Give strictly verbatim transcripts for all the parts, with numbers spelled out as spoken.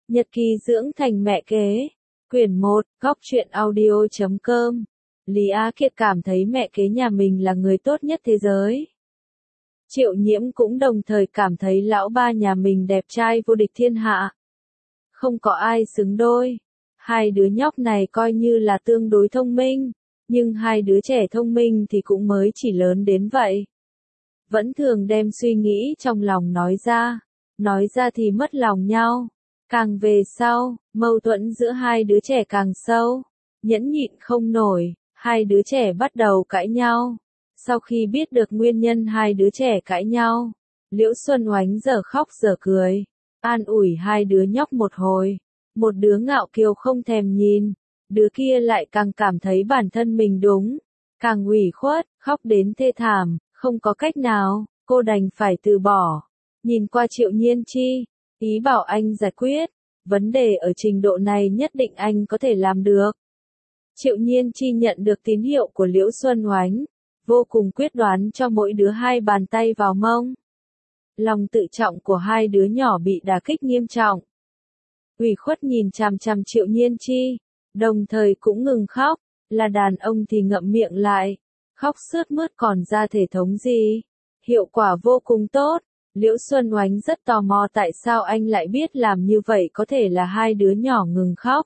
Nhật ký dưỡng thành mẹ kế. Quyển một, góc truyện audio chấm com. Lý Á Kiệt cảm thấy mẹ kế nhà mình là người tốt nhất thế giới. Triệu Nhiễm cũng đồng thời cảm thấy lão ba nhà mình đẹp trai vô địch thiên hạ. Không có ai xứng đôi. Hai đứa nhóc này coi như là tương đối thông minh, nhưng hai đứa trẻ thông minh thì cũng mới chỉ lớn đến vậy. Vẫn thường đem suy nghĩ trong lòng nói ra, nói ra thì mất lòng nhau. Càng về sau, mâu thuẫn giữa hai đứa trẻ càng sâu, nhẫn nhịn không nổi, hai đứa trẻ bắt đầu cãi nhau. Sau khi biết được nguyên nhân hai đứa trẻ cãi nhau, Liễu Xuân Oánh giờ khóc giờ cười, an ủi hai đứa nhóc một hồi. Một đứa ngạo kiều không thèm nhìn, đứa kia lại càng cảm thấy bản thân mình đúng, càng ủy khuất, khóc đến thê thảm, không có cách nào, cô đành phải từ bỏ. Nhìn qua Triệu Nhiên Chi, ý bảo anh giải quyết, vấn đề ở trình độ này nhất định anh có thể làm được. Triệu Nhiên Chi nhận được tín hiệu của Liễu Xuân Oánh, vô cùng quyết đoán cho mỗi đứa hai bàn tay vào mông. Lòng tự trọng của hai đứa nhỏ bị đả kích nghiêm trọng. Ủy khuất nhìn chằm chằm Triệu Nhiên Chi, đồng thời cũng ngừng khóc, là đàn ông thì ngậm miệng lại, khóc sướt mướt còn ra thể thống gì. Hiệu quả vô cùng tốt. Liễu Xuân Oánh rất tò mò tại sao anh lại biết làm như vậy có thể là hai đứa nhỏ ngừng khóc.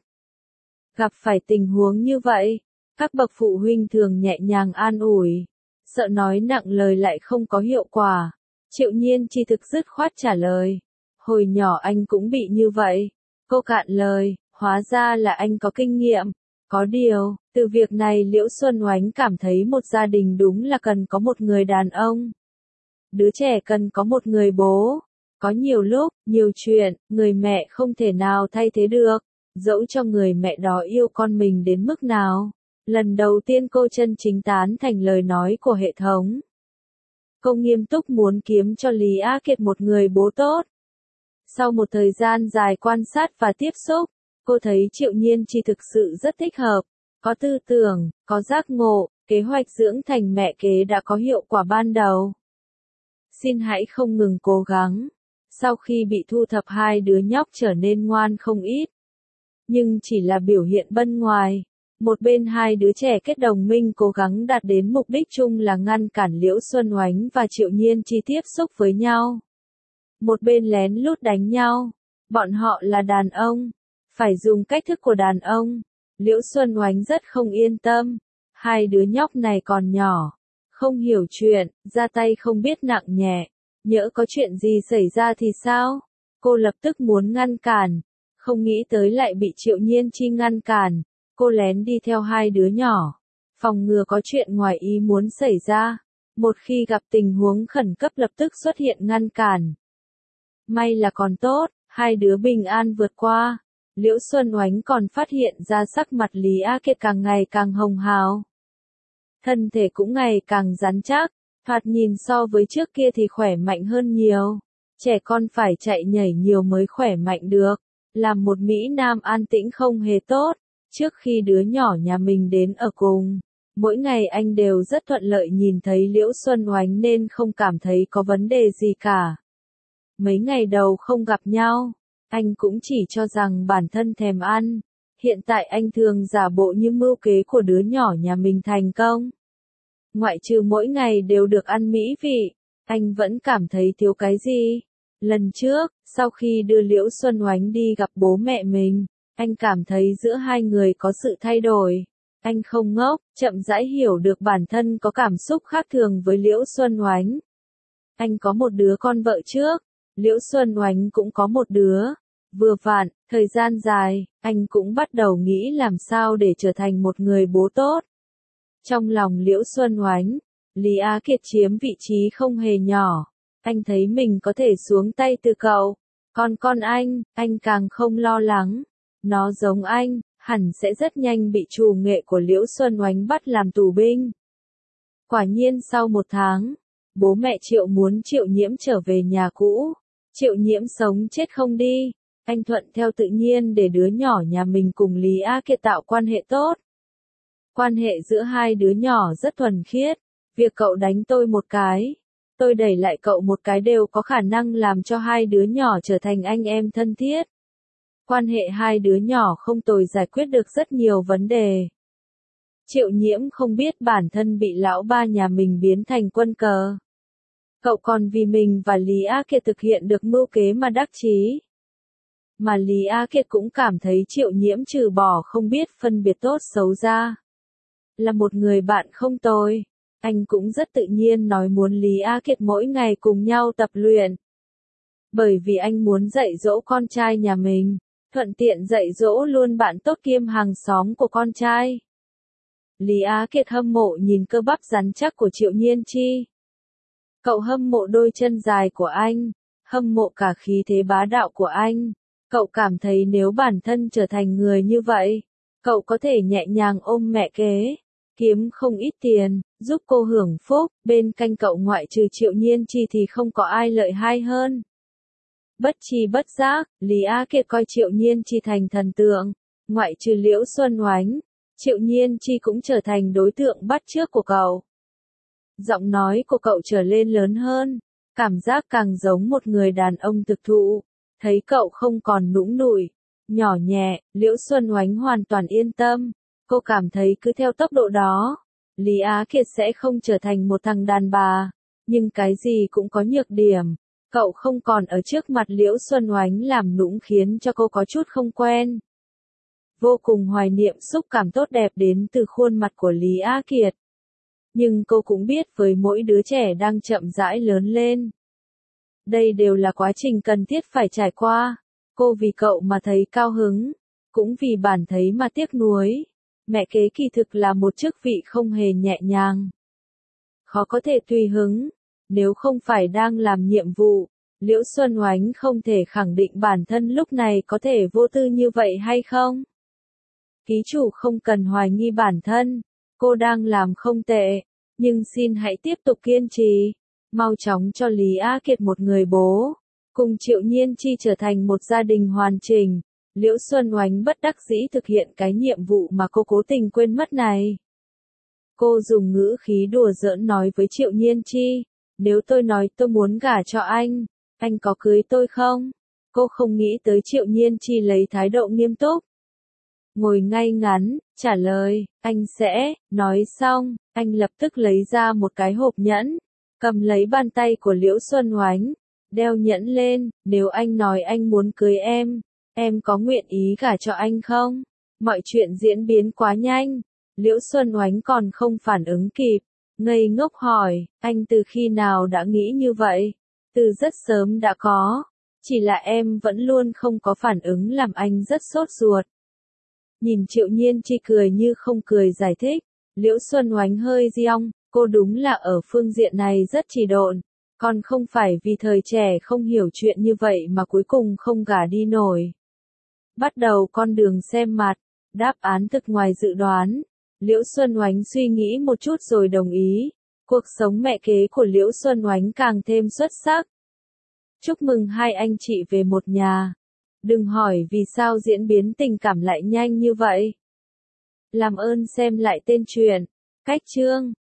Gặp phải tình huống như vậy, các bậc phụ huynh thường nhẹ nhàng an ủi, sợ nói nặng lời lại không có hiệu quả. Triệu Nhiên Chi thực dứt khoát trả lời, hồi nhỏ anh cũng bị như vậy. Cô cạn lời, hóa ra là anh có kinh nghiệm. Có điều, từ việc này Liễu Xuân Oánh cảm thấy một gia đình đúng là cần có một người đàn ông. Đứa trẻ cần có một người bố. Có nhiều lúc, nhiều chuyện, người mẹ không thể nào thay thế được. Dẫu cho người mẹ đó yêu con mình đến mức nào. Lần đầu tiên cô chân chính tán thành lời nói của hệ thống. Cô nghiêm túc muốn kiếm cho Lý Á Kiệt một người bố tốt. Sau một thời gian dài quan sát và tiếp xúc, cô thấy Triệu Nhiên Chi thực sự rất thích hợp, có tư tưởng, có giác ngộ, kế hoạch dưỡng thành mẹ kế đã có hiệu quả ban đầu. Xin hãy không ngừng cố gắng. Sau khi bị thu thập hai đứa nhóc trở nên ngoan không ít. Nhưng chỉ là biểu hiện bên ngoài. Một bên hai đứa trẻ kết đồng minh cố gắng đạt đến mục đích chung là ngăn cản Liễu Xuân Oánh và Triệu Nhiên Chi tiếp xúc với nhau. Một bên lén lút đánh nhau. Bọn họ là đàn ông. Phải dùng cách thức của đàn ông. Liễu Xuân Oánh rất không yên tâm. Hai đứa nhóc này còn nhỏ. Không hiểu chuyện, ra tay không biết nặng nhẹ. Nhỡ có chuyện gì xảy ra thì sao? Cô lập tức muốn ngăn cản. Không nghĩ tới lại bị Triệu Nhiên Chi ngăn cản. Cô lén đi theo hai đứa nhỏ. Phòng ngừa có chuyện ngoài ý muốn xảy ra. Một khi gặp tình huống khẩn cấp lập tức xuất hiện ngăn cản. May là còn tốt, hai đứa bình an vượt qua. Liễu Xuân Oánh còn phát hiện ra sắc mặt Lý Á Kiệt càng ngày càng hồng hào. Thân thể cũng ngày càng rắn chắc, thoạt nhìn so với trước kia thì khỏe mạnh hơn nhiều. Trẻ con phải chạy nhảy nhiều mới khỏe mạnh được. Làm một Mỹ Nam an tĩnh không hề tốt. Trước khi đứa nhỏ nhà mình đến ở cùng, mỗi ngày anh đều rất thuận lợi nhìn thấy Liễu Xuân Oánh nên không cảm thấy có vấn đề gì cả. Mấy ngày đầu không gặp nhau, anh cũng chỉ cho rằng bản thân thèm ăn. Hiện tại anh thường giả bộ như mưu kế của đứa nhỏ nhà mình thành công. Ngoại trừ mỗi ngày đều được ăn mỹ vị, anh vẫn cảm thấy thiếu cái gì. Lần trước, sau khi đưa Liễu Xuân Oánh đi gặp bố mẹ mình, anh cảm thấy giữa hai người có sự thay đổi. Anh không ngốc, chậm rãi hiểu được bản thân có cảm xúc khác thường với Liễu Xuân Oánh. Anh có một đứa con vợ trước, Liễu Xuân Oánh cũng có một đứa. Vừa vặn, thời gian dài, anh cũng bắt đầu nghĩ làm sao để trở thành một người bố tốt. Trong lòng Liễu Xuân Oánh, Lý Á Kiệt chiếm vị trí không hề nhỏ. Anh thấy mình có thể xuống tay từ cậu. Còn con anh, anh càng không lo lắng. Nó giống anh, hẳn sẽ rất nhanh bị trù nghệ của Liễu Xuân Oánh bắt làm tù binh. Quả nhiên sau một tháng, bố mẹ Triệu muốn Triệu Nhiễm trở về nhà cũ. Triệu Nhiễm sống chết không đi. Anh thuận theo tự nhiên để đứa nhỏ nhà mình cùng Lý Á Kiệt tạo quan hệ tốt. Quan hệ giữa hai đứa nhỏ rất thuần khiết. Việc cậu đánh tôi một cái, tôi đẩy lại cậu một cái đều có khả năng làm cho hai đứa nhỏ trở thành anh em thân thiết. Quan hệ hai đứa nhỏ không tồi, giải quyết được rất nhiều vấn đề. Triệu Nhiễm không biết bản thân bị lão ba nhà mình biến thành quân cờ. Cậu còn vì mình và Lý Á Kiệt thực hiện được mưu kế mà đắc chí. Mà Lý Á Kiệt cũng cảm thấy Triệu Nhiễm trừ bỏ không biết phân biệt tốt xấu ra. Là một người bạn không tồi. Anh cũng rất tự nhiên nói muốn Lý Á Kiệt mỗi ngày cùng nhau tập luyện. Bởi vì anh muốn dạy dỗ con trai nhà mình, thuận tiện dạy dỗ luôn bạn tốt kiêm hàng xóm của con trai. Lý Á Kiệt hâm mộ nhìn cơ bắp rắn chắc của Triệu Nhiên Chi. Cậu hâm mộ đôi chân dài của anh, hâm mộ cả khí thế bá đạo của anh. Cậu cảm thấy nếu bản thân trở thành người như vậy, cậu có thể nhẹ nhàng ôm mẹ kế, kiếm không ít tiền, giúp cô hưởng phúc, bên cạnh cậu ngoại trừ Triệu Nhiên Chi thì không có ai lợi hại hơn. Bất chi bất giác, Lý Á Kiệt coi Triệu Nhiên Chi thành thần tượng, ngoại trừ Liễu Xuân Oánh, Triệu Nhiên Chi cũng trở thành đối tượng bắt chước của cậu. Giọng nói của cậu trở lên lớn hơn, cảm giác càng giống một người đàn ông thực thụ. Thấy cậu không còn nũng nụi, nhỏ nhẹ, Liễu Xuân Oánh hoàn toàn yên tâm. Cô cảm thấy cứ theo tốc độ đó, Lý Á Kiệt sẽ không trở thành một thằng đàn bà. Nhưng cái gì cũng có nhược điểm. Cậu không còn ở trước mặt Liễu Xuân Oánh làm nũng khiến cho cô có chút không quen. Vô cùng hoài niệm xúc cảm tốt đẹp đến từ khuôn mặt của Lý Á Kiệt. Nhưng cô cũng biết với mỗi đứa trẻ đang chậm rãi lớn lên, đây đều là quá trình cần thiết phải trải qua. Cô vì cậu mà thấy cao hứng, cũng vì bản thấy mà tiếc nuối. Mẹ kế kỳ thực là một chức vị không hề nhẹ nhàng. Khó có thể tùy hứng, nếu không phải đang làm nhiệm vụ, Liễu Xuân Oánh không thể khẳng định bản thân lúc này có thể vô tư như vậy hay không. Ký chủ không cần hoài nghi bản thân, cô đang làm không tệ, nhưng xin hãy tiếp tục kiên trì. Mau chóng cho Lý Á Kiệt một người bố, cùng Triệu Nhiên Chi trở thành một gia đình hoàn chỉnh. Liễu Xuân Oánh bất đắc dĩ thực hiện cái nhiệm vụ mà cô cố tình quên mất này. Cô dùng ngữ khí đùa giỡn nói với Triệu Nhiên Chi, nếu tôi nói tôi muốn gả cho anh, anh có cưới tôi không? Cô không nghĩ tới Triệu Nhiên Chi lấy thái độ nghiêm túc. Ngồi ngay ngắn, trả lời, anh sẽ, nói xong, anh lập tức lấy ra một cái hộp nhẫn. Cầm lấy bàn tay của Liễu Xuân Oánh, đeo nhẫn lên, nếu anh nói anh muốn cưới em, em có nguyện ý gả cho anh không? Mọi chuyện diễn biến quá nhanh, Liễu Xuân Oánh còn không phản ứng kịp, ngây ngốc hỏi, anh từ khi nào đã nghĩ như vậy? Từ rất sớm đã có, chỉ là em vẫn luôn không có phản ứng làm anh rất sốt ruột. Nhìn Triệu Nhiên Chi cười như không cười giải thích, Liễu Xuân Oánh hơi giong. Cô đúng là ở phương diện này rất trì độn, còn không phải vì thời trẻ không hiểu chuyện như vậy mà cuối cùng không gả đi nổi. Bắt đầu con đường xem mặt, đáp án thực ngoài dự đoán. Liễu Xuân Oánh suy nghĩ một chút rồi đồng ý. Cuộc sống mẹ kế của Liễu Xuân Oánh càng thêm xuất sắc. Chúc mừng hai anh chị về một nhà. Đừng hỏi vì sao diễn biến tình cảm lại nhanh như vậy. Làm ơn xem lại tên truyện, cách chương.